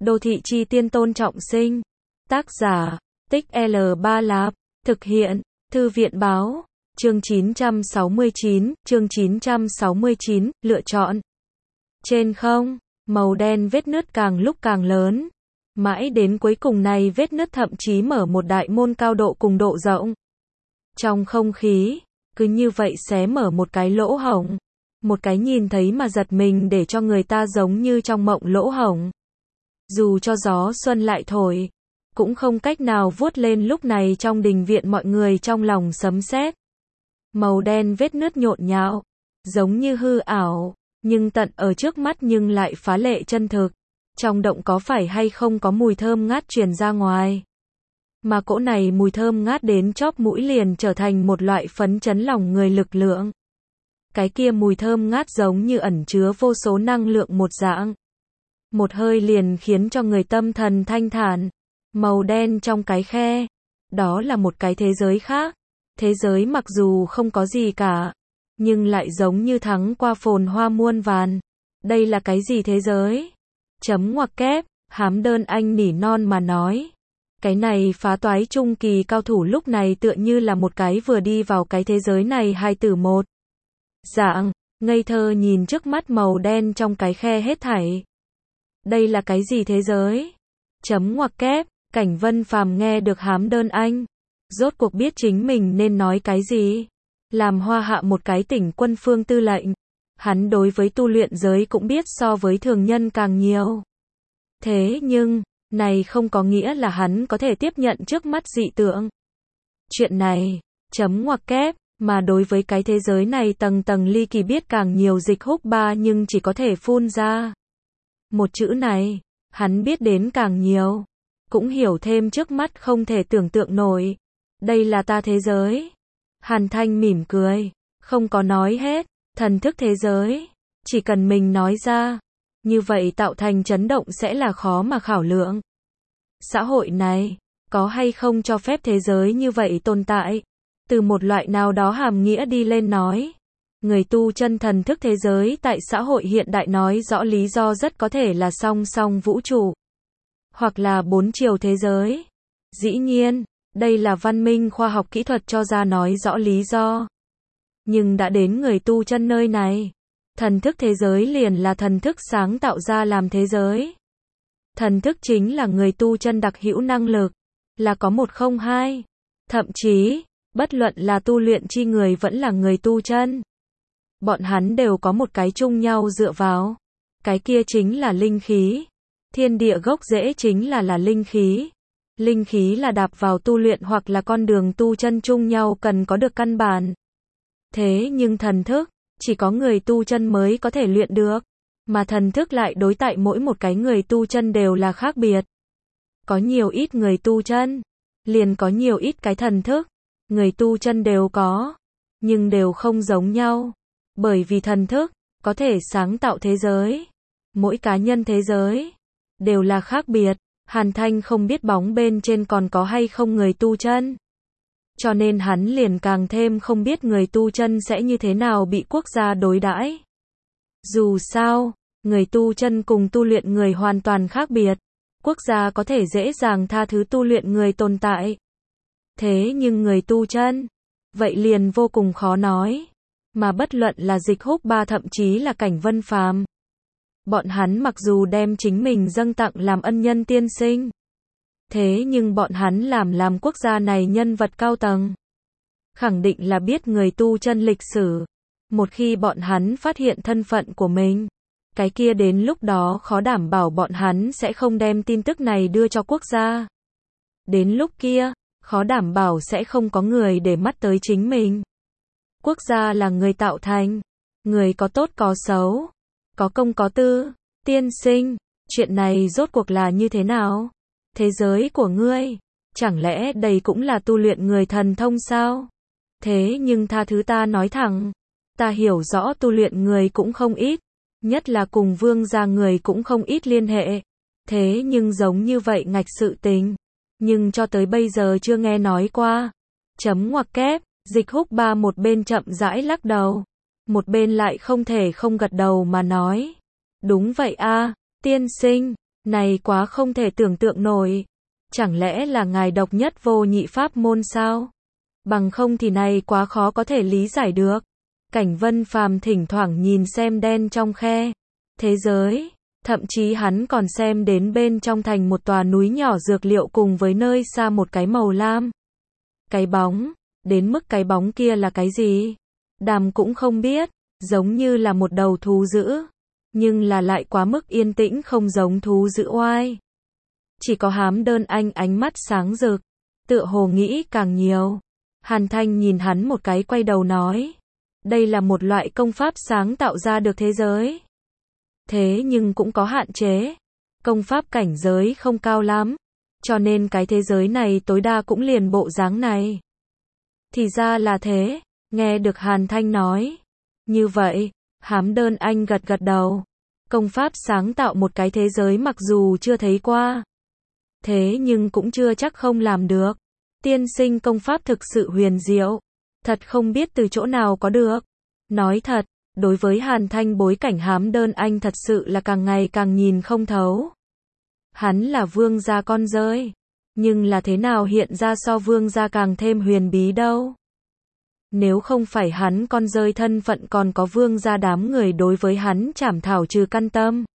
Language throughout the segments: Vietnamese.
Đô thị chi tiên Tôn Trọng Sinh. Tác giả, Tích L Ba Lạp. Thực hiện, Thư viện báo. Chương 969, lựa chọn. Trên không, màu đen vết nứt càng lúc càng lớn. Mãi đến cuối cùng này vết nứt thậm chí mở một đại môn cao độ cùng độ rộng. Trong không khí, cứ như vậy xé mở một cái lỗ hổng. Một cái nhìn thấy mà giật mình để cho người ta giống như trong mộng lỗ hổng. Dù cho gió xuân lại thổi, cũng không cách nào vuốt lên. Lúc này trong đình viện mọi người trong lòng sấm sét. Màu đen vết nứt nhộn nhạo, giống như hư ảo, nhưng tận ở trước mắt nhưng lại phá lệ chân thực. Trong động có phải hay không có mùi thơm ngát truyền ra ngoài. Mà cỗ này mùi thơm ngát đến chóp mũi liền trở thành một loại phấn chấn lòng người lực lượng. Cái kia mùi thơm ngát giống như ẩn chứa vô số năng lượng một dạng. Một hơi liền khiến cho người tâm thần thanh thản. Màu đen trong cái khe, đó là một cái thế giới khác. Thế giới mặc dù không có gì cả, nhưng lại giống như thắng qua phồn hoa muôn vàn. Đây là cái gì thế giới? Chấm ngoặc kép, Hám Đơn Anh nỉ non mà nói. Cái này phá toái trung kỳ cao thủ lúc này tựa như là một cái vừa đi vào cái thế giới này hai tử một dạng, ngây thơ nhìn trước mắt màu đen trong cái khe hết thảy. Đây là cái gì thế giới? Chấm ngoặc kép, Cảnh Vân Phàm nghe được Hám Đơn Anh, rốt cuộc biết chính mình nên nói cái gì. Làm Hoa Hạ một cái tỉnh quân phương tư lệnh, hắn đối với tu luyện giới cũng biết so với thường nhân càng nhiều. Thế nhưng, này không có nghĩa là hắn có thể tiếp nhận trước mắt dị tượng. Chuyện này, chấm ngoặc kép, mà đối với cái thế giới này tầng tầng ly kỳ biết càng nhiều. Dịch Húc Ba nhưng chỉ có thể phun ra một chữ này, hắn biết đến càng nhiều, cũng hiểu thêm trước mắt không thể tưởng tượng nổi. Đây là ta thế giới. Hàn Thanh mỉm cười, không có nói hết. Thần thức thế giới, chỉ cần mình nói ra, như vậy tạo thành chấn động sẽ là khó mà khảo lượng. Xã hội này, có hay không cho phép thế giới như vậy tồn tại? Từ một loại nào đó hàm nghĩa đi lên nói, người tu chân thần thức thế giới tại xã hội hiện đại nói rõ lý do rất có thể là song song vũ trụ, hoặc là bốn chiều thế giới. Dĩ nhiên, đây là văn minh khoa học kỹ thuật cho ra nói rõ lý do. Nhưng đã đến người tu chân nơi này, thần thức thế giới liền là thần thức sáng tạo ra làm thế giới. Thần thức chính là người tu chân đặc hữu năng lực, là có một không hai. Thậm chí, bất luận là tu luyện chi người vẫn là người tu chân, bọn hắn đều có một cái chung nhau dựa vào. Cái kia chính là linh khí. Thiên địa gốc rễ chính là linh khí. Linh khí là đạp vào tu luyện hoặc là con đường tu chân chung nhau cần có được căn bản. Thế nhưng thần thức, chỉ có người tu chân mới có thể luyện được. Mà thần thức lại đối tại mỗi một cái người tu chân đều là khác biệt. Có nhiều ít người tu chân, liền có nhiều ít cái thần thức. Người tu chân đều có, nhưng đều không giống nhau. Bởi vì thần thức, có thể sáng tạo thế giới. Mỗi cá nhân thế giới, đều là khác biệt. Hàn Thanh không biết bóng bên trên còn có hay không người tu chân. Cho nên hắn liền càng thêm không biết người tu chân sẽ như thế nào bị quốc gia đối đãi. Dù sao, người tu chân cùng tu luyện người hoàn toàn khác biệt. Quốc gia có thể dễ dàng tha thứ tu luyện người tồn tại. Thế nhưng người tu chân, vậy liền vô cùng khó nói. Mà bất luận là Dịch Húc Ba thậm chí là Cảnh Vân Phàm, bọn hắn mặc dù đem chính mình dâng tặng làm ân nhân tiên sinh, thế nhưng bọn hắn làm quốc gia này nhân vật cao tầng, khẳng định là biết người tu chân lịch sử. Một khi bọn hắn phát hiện thân phận của mình, cái kia đến lúc đó khó đảm bảo bọn hắn sẽ không đem tin tức này đưa cho quốc gia. Đến lúc kia, khó đảm bảo sẽ không có người để mắt tới chính mình. Quốc gia là người tạo thành, người có tốt có xấu, có công có tư. Tiên sinh, chuyện này rốt cuộc là như thế nào? Thế giới của ngươi, chẳng lẽ đây cũng là tu luyện người thần thông sao? Thế nhưng tha thứ ta nói thẳng, ta hiểu rõ tu luyện người cũng không ít, nhất là cùng vương gia người cũng không ít liên hệ. Thế nhưng giống như vậy ngạch sự tình, nhưng cho tới bây giờ chưa nghe nói qua. Chấm ngoặc kép, Dịch Húc Ba một bên chậm rãi lắc đầu, một bên lại không thể không gật đầu mà nói. Đúng vậy a, tiên sinh, Này quá không thể tưởng tượng nổi. Chẳng lẽ là ngài độc nhất vô nhị pháp môn sao? Bằng không thì này quá khó có thể lý giải được. Cảnh Vân Phàm thỉnh thoảng nhìn xem đen trong khe thế giới, thậm chí hắn còn xem đến bên trong thành một tòa núi nhỏ dược liệu cùng với nơi xa một cái màu lam. Cái bóng, đến mức cái bóng kia là cái gì? Đàm cũng không biết, giống như là một đầu thú dữ, nhưng là lại quá mức yên tĩnh không giống thú dữ oai. Chỉ có Hám Đơn Anh ánh mắt sáng rực, tựa hồ nghĩ càng nhiều. Hàn Thanh nhìn hắn một cái quay đầu nói, đây là một loại công pháp sáng tạo ra được thế giới. Thế nhưng cũng có hạn chế, công pháp cảnh giới không cao lắm, cho nên cái thế giới này tối đa cũng liền bộ dáng này. Thì ra là thế, nghe được Hàn Thanh nói. Như vậy, Hám Đơn Anh gật gật đầu. Công pháp sáng tạo một cái thế giới mặc dù chưa thấy qua, thế nhưng cũng chưa chắc không làm được. Tiên sinh công pháp thực sự huyền diệu, thật không biết từ chỗ nào có được. Nói thật, đối với Hàn Thanh bối cảnh Hám Đơn Anh thật sự là càng ngày càng nhìn không thấu. Hắn là vương gia con rơi, nhưng là thế nào hiện ra so vương gia càng thêm huyền bí đâu. Nếu không phải hắn con rơi thân phận còn có vương gia đám người đối với hắn trảm thảo trừ căn tâm.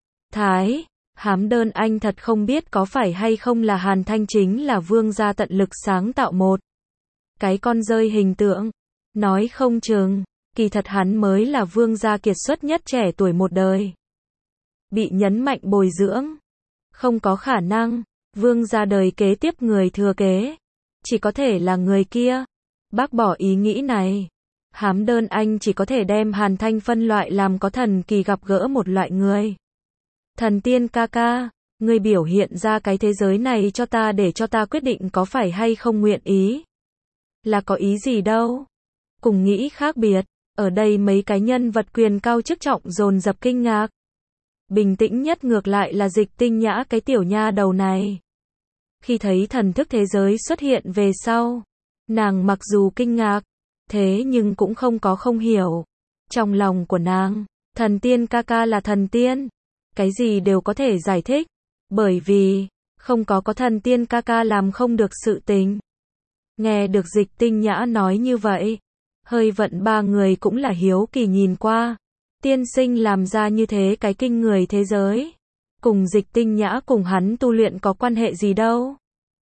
Hám Đơn Anh thật không biết có phải hay không là Hàn Thanh chính là vương gia tận lực sáng tạo một cái con rơi hình tượng. Nói không chừng, kỳ thật hắn mới là vương gia kiệt xuất nhất trẻ tuổi một đời. Bị nhấn mạnh bồi dưỡng. Không có khả năng, vương gia đời kế tiếp người thừa kế. Chỉ có thể là người kia. Bác bỏ ý nghĩ này. Hám Đơn Anh chỉ có thể đem Hàn Thanh phân loại làm có thần kỳ gặp gỡ một loại người. Thần tiên ca ca, ngươi biểu hiện ra cái thế giới này cho ta để cho ta quyết định có phải hay không nguyện ý. Là có ý gì đâu. Cùng nghĩ khác biệt, ở đây mấy cái nhân vật quyền cao chức trọng dồn dập kinh ngạc. Bình tĩnh nhất ngược lại là Dịch Tinh Nhã cái tiểu nha đầu này. Khi thấy thần thức thế giới xuất hiện về sau, nàng mặc dù kinh ngạc, thế nhưng cũng không có không hiểu. Trong lòng của nàng, thần tiên ca ca là thần tiên. Cái gì đều có thể giải thích. Bởi vì, không có thần tiên ca ca làm không được sự tình. Nghe được Dịch Tinh Nhã nói như vậy, hơi vận ba người cũng là hiếu kỳ nhìn qua. Tiên sinh làm ra như thế cái kinh người thế giới. Cùng Dịch Tinh Nhã cùng hắn tu luyện có quan hệ gì đâu.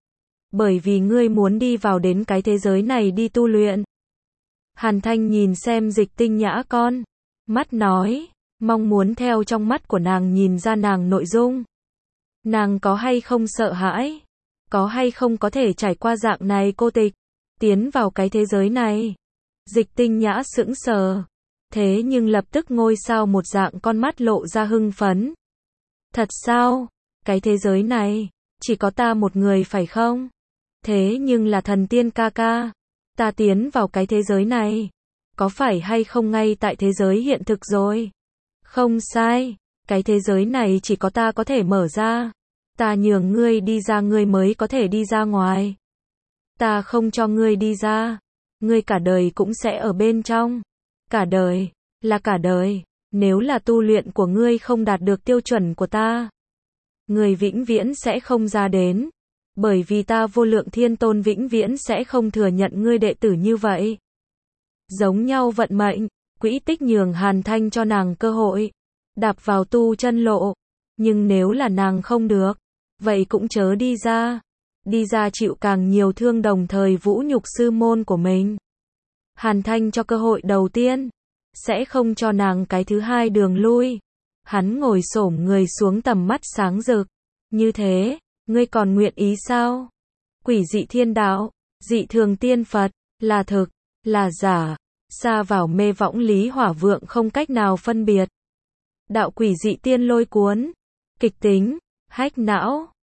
Bởi vì ngươi muốn đi vào đến cái thế giới này đi tu luyện. Hàn Thanh nhìn xem Dịch Tinh Nhã con mắt nói, mong muốn theo trong mắt của nàng nhìn ra nàng nội dung. Nàng có hay không sợ hãi? Có hay không có thể trải qua dạng này cô tịch, tiến vào cái thế giới này? Dịch Tinh Nhã sững sờ, thế nhưng lập tức ngôi sao một dạng con mắt lộ ra hưng phấn. Thật sao? Cái thế giới này, chỉ có ta một người phải không? Thế nhưng là thần tiên ca ca, ta tiến vào cái thế giới này, có phải hay không ngay tại thế giới hiện thực rồi? Không sai, cái thế giới này chỉ có ta có thể mở ra. Ta nhường ngươi đi ra ngươi mới có thể đi ra ngoài. Ta không cho ngươi đi ra, ngươi cả đời cũng sẽ ở bên trong. Cả đời, là cả đời, nếu là tu luyện của ngươi không đạt được tiêu chuẩn của ta, ngươi vĩnh viễn sẽ không ra đến. Bởi vì ta vô lượng thiên tôn vĩnh viễn sẽ không thừa nhận ngươi đệ tử như vậy. Giống nhau vận mệnh, quỹ tích nhường Hàn Thanh cho nàng cơ hội, đạp vào tu chân lộ. Nhưng nếu là nàng không được, vậy cũng chớ đi ra. Đi ra chịu càng nhiều thương đồng thời vũ nhục sư môn của mình. Hàn Thanh cho cơ hội đầu tiên, sẽ không cho nàng cái thứ hai đường lui. Hắn ngồi xổm người xuống tầm mắt sáng rực. Như thế, ngươi còn nguyện ý sao? Quỷ dị thiên đạo, dị thường tiên Phật, là thực, là giả, xa vào mê võng lý hỏa vượng không cách nào phân biệt. Đạo quỷ dị tiên lôi cuốn, kịch tính, hách não.